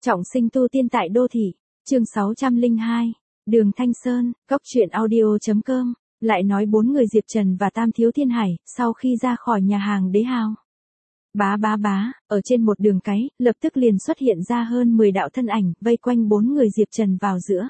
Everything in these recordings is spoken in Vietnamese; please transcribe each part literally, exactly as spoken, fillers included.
Trọng sinh tu tiên tại đô thị, chương sáu trăm lẻ hai, Đường Thanh Sơn, Cốc truyện audio chấm com, lại nói bốn người Diệp Trần và Tam Thiếu Thiên Hải, sau khi ra khỏi nhà hàng Đế Hào. Bá bá bá, ở trên một đường cái, lập tức liền xuất hiện ra hơn mười đạo thân ảnh, vây quanh bốn người Diệp Trần vào giữa.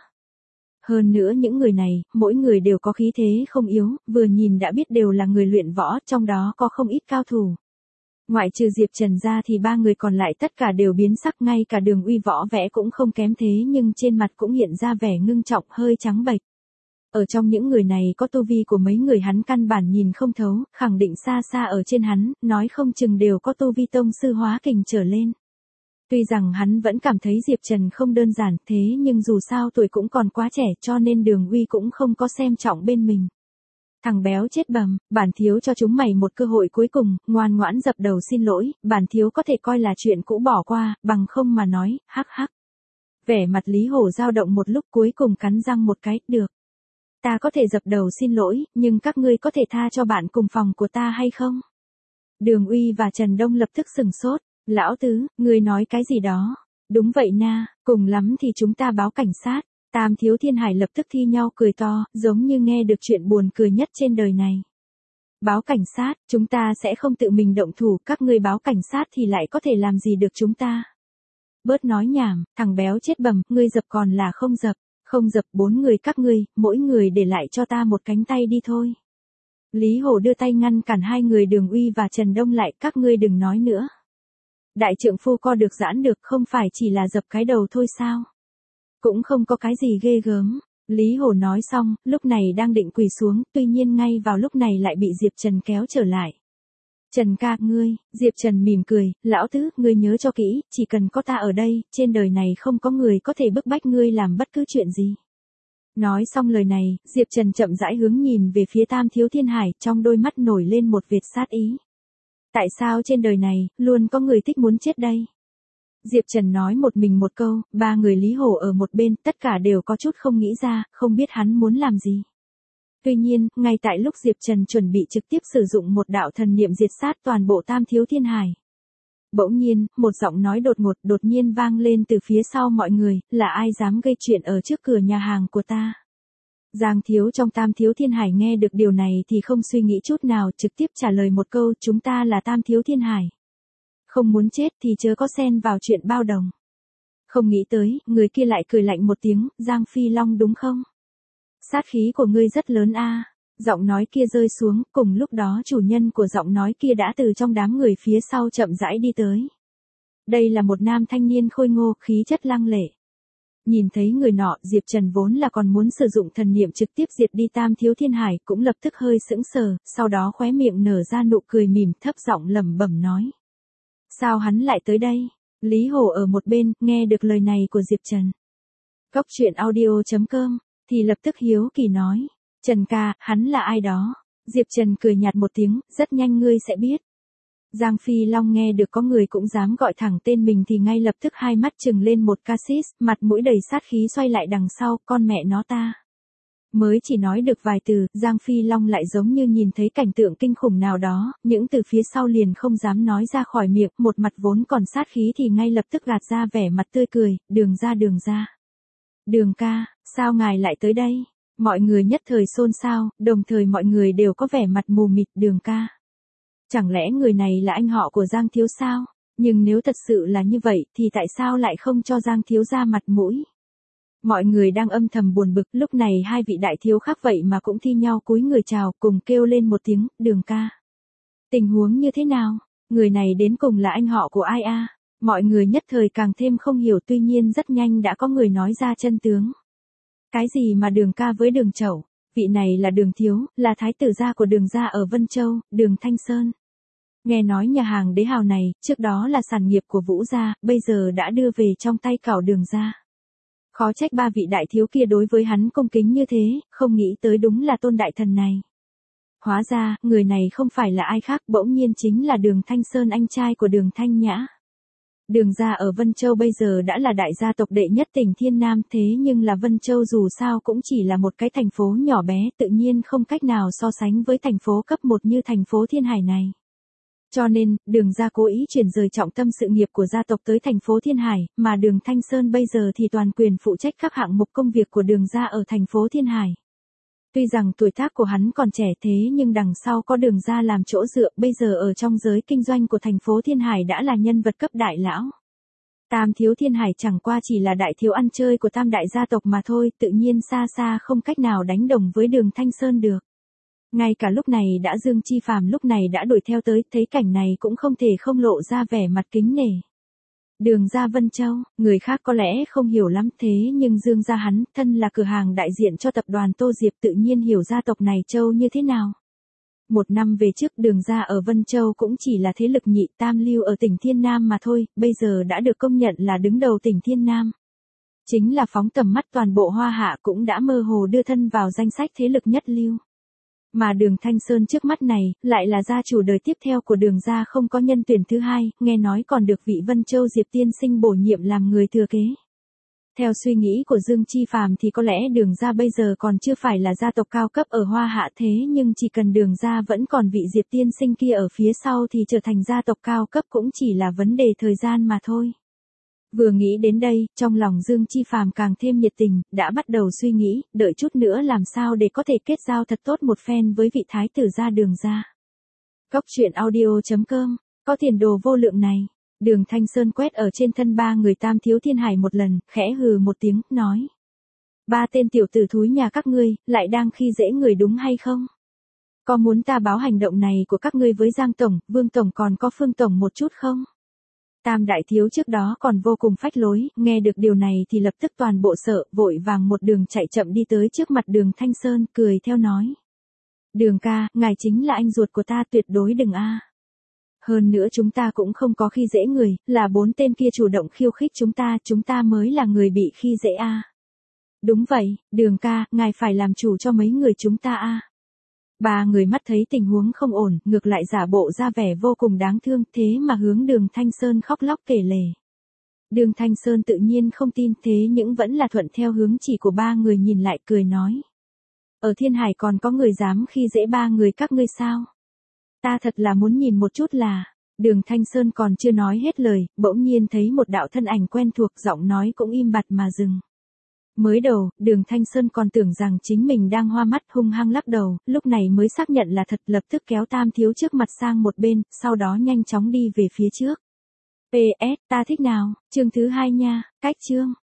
Hơn nữa những người này, mỗi người đều có khí thế không yếu, vừa nhìn đã biết đều là người luyện võ, trong đó có không ít cao thủ. Ngoại trừ Diệp Trần ra thì ba người còn lại tất cả đều biến sắc, ngay cả Đường Uy võ vẽ cũng không kém thế nhưng trên mặt cũng hiện ra vẻ ngưng trọng hơi trắng bệch. Ở trong những người này có tu vi của mấy người hắn căn bản nhìn không thấu, khẳng định xa xa ở trên hắn, nói không chừng đều có tu vi tông sư hóa kình trở lên. Tuy rằng hắn vẫn cảm thấy Diệp Trần không đơn giản thế nhưng dù sao tuổi cũng còn quá trẻ cho nên Đường Uy cũng không có xem trọng bên mình. Thằng béo chết bầm, bản thiếu cho chúng mày một cơ hội cuối cùng, ngoan ngoãn dập đầu xin lỗi, bản thiếu có thể coi là chuyện cũ bỏ qua, bằng không mà nói, hắc hắc. Vẻ mặt Lý Hổ dao động một lúc cuối cùng cắn răng một cái, được. Ta có thể dập đầu xin lỗi, nhưng các ngươi có thể tha cho bạn cùng phòng của ta hay không? Đường Uy và Trần Đông lập tức sừng sốt, lão tứ, ngươi nói cái gì đó? Đúng vậy na, cùng lắm thì chúng ta báo cảnh sát. Tam Thiếu Thiên Hải lập tức thi nhau cười to, giống như nghe được chuyện buồn cười nhất trên đời này. Báo cảnh sát, chúng ta sẽ không tự mình động thủ, các ngươi báo cảnh sát thì lại có thể làm gì được chúng ta. Bớt nói nhảm, thằng béo chết bầm, ngươi dập còn là không dập, không dập bốn người các ngươi, mỗi người để lại cho ta một cánh tay đi thôi. Lý Hổ đưa tay ngăn cản hai người Đường Uy và Trần Đông lại, các ngươi đừng nói nữa. Đại trượng phu co được giãn được, không phải chỉ là dập cái đầu thôi sao? Cũng không có cái gì ghê gớm. Lý Hổ nói xong, lúc này đang định quỳ xuống, tuy nhiên ngay vào lúc này lại bị Diệp Trần kéo trở lại. Trần ca, ngươi, Diệp Trần mỉm cười, lão tứ, ngươi nhớ cho kỹ, chỉ cần có ta ở đây, trên đời này không có người có thể bức bách ngươi làm bất cứ chuyện gì. Nói xong lời này, Diệp Trần chậm rãi hướng nhìn về phía Tam Thiếu Thiên Hải, trong đôi mắt nổi lên một vệt sát ý. Tại sao trên đời này, luôn có người thích muốn chết đây? Diệp Trần nói một mình một câu, ba người Lý Hổ ở một bên, tất cả đều có chút không nghĩ ra, không biết hắn muốn làm gì. Tuy nhiên, ngay tại lúc Diệp Trần chuẩn bị trực tiếp sử dụng một đạo thần niệm diệt sát toàn bộ Tam Thiếu Thiên Hải. Bỗng nhiên, một giọng nói đột ngột đột nhiên vang lên từ phía sau mọi người, là ai dám gây chuyện ở trước cửa nhà hàng của ta. Giang Thiếu trong Tam Thiếu Thiên Hải nghe được điều này thì không suy nghĩ chút nào, trực tiếp trả lời một câu, chúng ta là Tam Thiếu Thiên Hải. Không muốn chết thì chớ có xen vào chuyện bao đồng. Không nghĩ tới, người kia lại cười lạnh một tiếng, Giang Phi Long đúng không? Sát khí của ngươi rất lớn a. Giọng nói kia rơi xuống, cùng lúc đó chủ nhân của giọng nói kia đã từ trong đám người phía sau chậm rãi đi tới. Đây là một nam thanh niên khôi ngô, khí chất lăng lệ. Nhìn thấy người nọ, Diệp Trần vốn là còn muốn sử dụng thần niệm trực tiếp diệt đi Tam Thiếu Thiên Hải, cũng lập tức hơi sững sờ, sau đó khóe miệng nở ra nụ cười mỉm, thấp giọng lẩm bẩm nói. Sao hắn lại tới đây? Lý Hổ ở một bên, nghe được lời này của Diệp Trần. Cốc truyện audio chấm com, thì lập tức hiếu kỳ nói. Trần ca, hắn là ai đó? Diệp Trần cười nhạt một tiếng, rất nhanh ngươi sẽ biết. Giang Phi Long nghe được có người cũng dám gọi thẳng tên mình thì ngay lập tức hai mắt trừng lên một casis, mặt mũi đầy sát khí xoay lại đằng sau, con mẹ nó ta. Mới chỉ nói được vài từ, Giang Phi Long lại giống như nhìn thấy cảnh tượng kinh khủng nào đó, những từ phía sau liền không dám nói ra khỏi miệng, một mặt vốn còn sát khí thì ngay lập tức gạt ra vẻ mặt tươi cười, đường ra đường ra. Đường ca, sao ngài lại tới đây? Mọi người nhất thời xôn xao, đồng thời mọi người đều có vẻ mặt mù mịt, đường ca. Chẳng lẽ người này là anh họ của Giang Thiếu sao? Nhưng nếu thật sự là như vậy thì tại sao lại không cho Giang Thiếu ra mặt mũi? Mọi người đang âm thầm buồn bực, lúc này hai vị đại thiếu khác vậy mà cũng thi nhau cúi người chào, cùng kêu lên một tiếng, đường ca. Tình huống như thế nào? Người này đến cùng là anh họ của ai a? Mọi người nhất thời càng thêm không hiểu, tuy nhiên rất nhanh đã có người nói ra chân tướng. Cái gì mà đường ca với đường chẩu? Vị này là Đường Thiếu, là thái tử gia của Đường gia ở Vân Châu, Đường Thanh Sơn. Nghe nói nhà hàng Đế Hào này, trước đó là sản nghiệp của Vũ gia, bây giờ đã đưa về trong tay cảo Đường gia. Khó trách ba vị đại thiếu kia đối với hắn cung kính như thế, không nghĩ tới đúng là tôn đại thần này. Hóa ra, người này không phải là ai khác, bỗng nhiên chính là Đường Thanh Sơn, anh trai của Đường Thanh Nhã. Đường gia ở Vân Châu bây giờ đã là đại gia tộc đệ nhất tỉnh Thiên Nam, thế nhưng là Vân Châu dù sao cũng chỉ là một cái thành phố nhỏ bé, tự nhiên không cách nào so sánh với thành phố cấp một như thành phố Thiên Hải này. Cho nên, Đường gia cố ý chuyển rời trọng tâm sự nghiệp của gia tộc tới thành phố Thiên Hải, mà Đường Thanh Sơn bây giờ thì toàn quyền phụ trách các hạng mục công việc của Đường gia ở thành phố Thiên Hải. Tuy rằng tuổi tác của hắn còn trẻ thế nhưng đằng sau có Đường gia làm chỗ dựa, bây giờ ở trong giới kinh doanh của thành phố Thiên Hải đã là nhân vật cấp đại lão. Tam thiếu Thiên Hải chẳng qua chỉ là đại thiếu ăn chơi của tam đại gia tộc mà thôi, tự nhiên xa xa không cách nào đánh đồng với Đường Thanh Sơn được. Ngay cả lúc này đã Dương Chi Phàm lúc này đã đuổi theo tới, thấy cảnh này cũng không thể không lộ ra vẻ mặt kính nể. Đường gia Vân Châu, người khác có lẽ không hiểu lắm thế nhưng Dương gia hắn, thân là cửa hàng đại diện cho tập đoàn Tô Diệp tự nhiên hiểu gia tộc này Châu như thế nào. Một năm về trước Đường gia ở Vân Châu cũng chỉ là thế lực nhị tam lưu ở tỉnh Thiên Nam mà thôi, bây giờ đã được công nhận là đứng đầu tỉnh Thiên Nam. Chính là phóng tầm mắt toàn bộ Hoa Hạ cũng đã mơ hồ đưa thân vào danh sách thế lực nhất lưu. Mà Đường Thanh Sơn trước mắt này, lại là gia chủ đời tiếp theo của Đường gia không có nhân tuyển thứ hai, nghe nói còn được vị Vân Châu Diệp tiên sinh bổ nhiệm làm người thừa kế. Theo suy nghĩ của Dương Chi Phàm thì có lẽ Đường gia bây giờ còn chưa phải là gia tộc cao cấp ở Hoa Hạ thế nhưng chỉ cần Đường gia vẫn còn vị Diệp tiên sinh kia ở phía sau thì trở thành gia tộc cao cấp cũng chỉ là vấn đề thời gian mà thôi. Vừa nghĩ đến đây, trong lòng Dương Chi Phàm càng thêm nhiệt tình, đã bắt đầu suy nghĩ, đợi chút nữa làm sao để có thể kết giao thật tốt một phen với vị thái tử gia Đường gia. Cốc truyện audio chấm com, có tiền đồ vô lượng này. Đường Thanh Sơn quét ở trên thân ba người Tam thiếu Thiên Hải một lần, khẽ hừ một tiếng, nói. Ba tên tiểu tử thúi nhà các ngươi, lại đang khi dễ người đúng hay không? Có muốn ta báo hành động này của các ngươi với Giang Tổng, Vương Tổng còn có Phương Tổng một chút không? Tam đại thiếu trước đó còn vô cùng phách lối, nghe được điều này thì lập tức toàn bộ sợ, vội vàng một đường chạy chậm đi tới trước mặt Đường Thanh Sơn, cười theo nói. Đường ca, ngài chính là anh ruột của ta, tuyệt đối đừng a. Hơn nữa chúng ta cũng không có khi dễ người, là bốn tên kia chủ động khiêu khích chúng ta, chúng ta mới là người bị khi dễ a. Đúng vậy, Đường ca, ngài phải làm chủ cho mấy người chúng ta a. Ba người mắt thấy tình huống không ổn, ngược lại giả bộ ra vẻ vô cùng đáng thương, thế mà hướng Đường Thanh Sơn khóc lóc kể lể. Đường Thanh Sơn tự nhiên không tin thế nhưng vẫn là thuận theo hướng chỉ của ba người, nhìn lại cười nói. Ở Thiên Hải còn có người dám khi dễ ba người các ngươi sao? Ta thật là muốn nhìn một chút là. Đường Thanh Sơn còn chưa nói hết lời, bỗng nhiên thấy một đạo thân ảnh quen thuộc, giọng nói cũng im bặt mà dừng. Mới đầu, Đường Thanh Sơn còn tưởng rằng chính mình đang hoa mắt, hung hăng lắc đầu, lúc này mới xác nhận là thật, lập tức kéo Tam thiếu trước mặt sang một bên, sau đó nhanh chóng đi về phía trước. pê ét, ta thích nào, chương thứ hai nha, cách chương.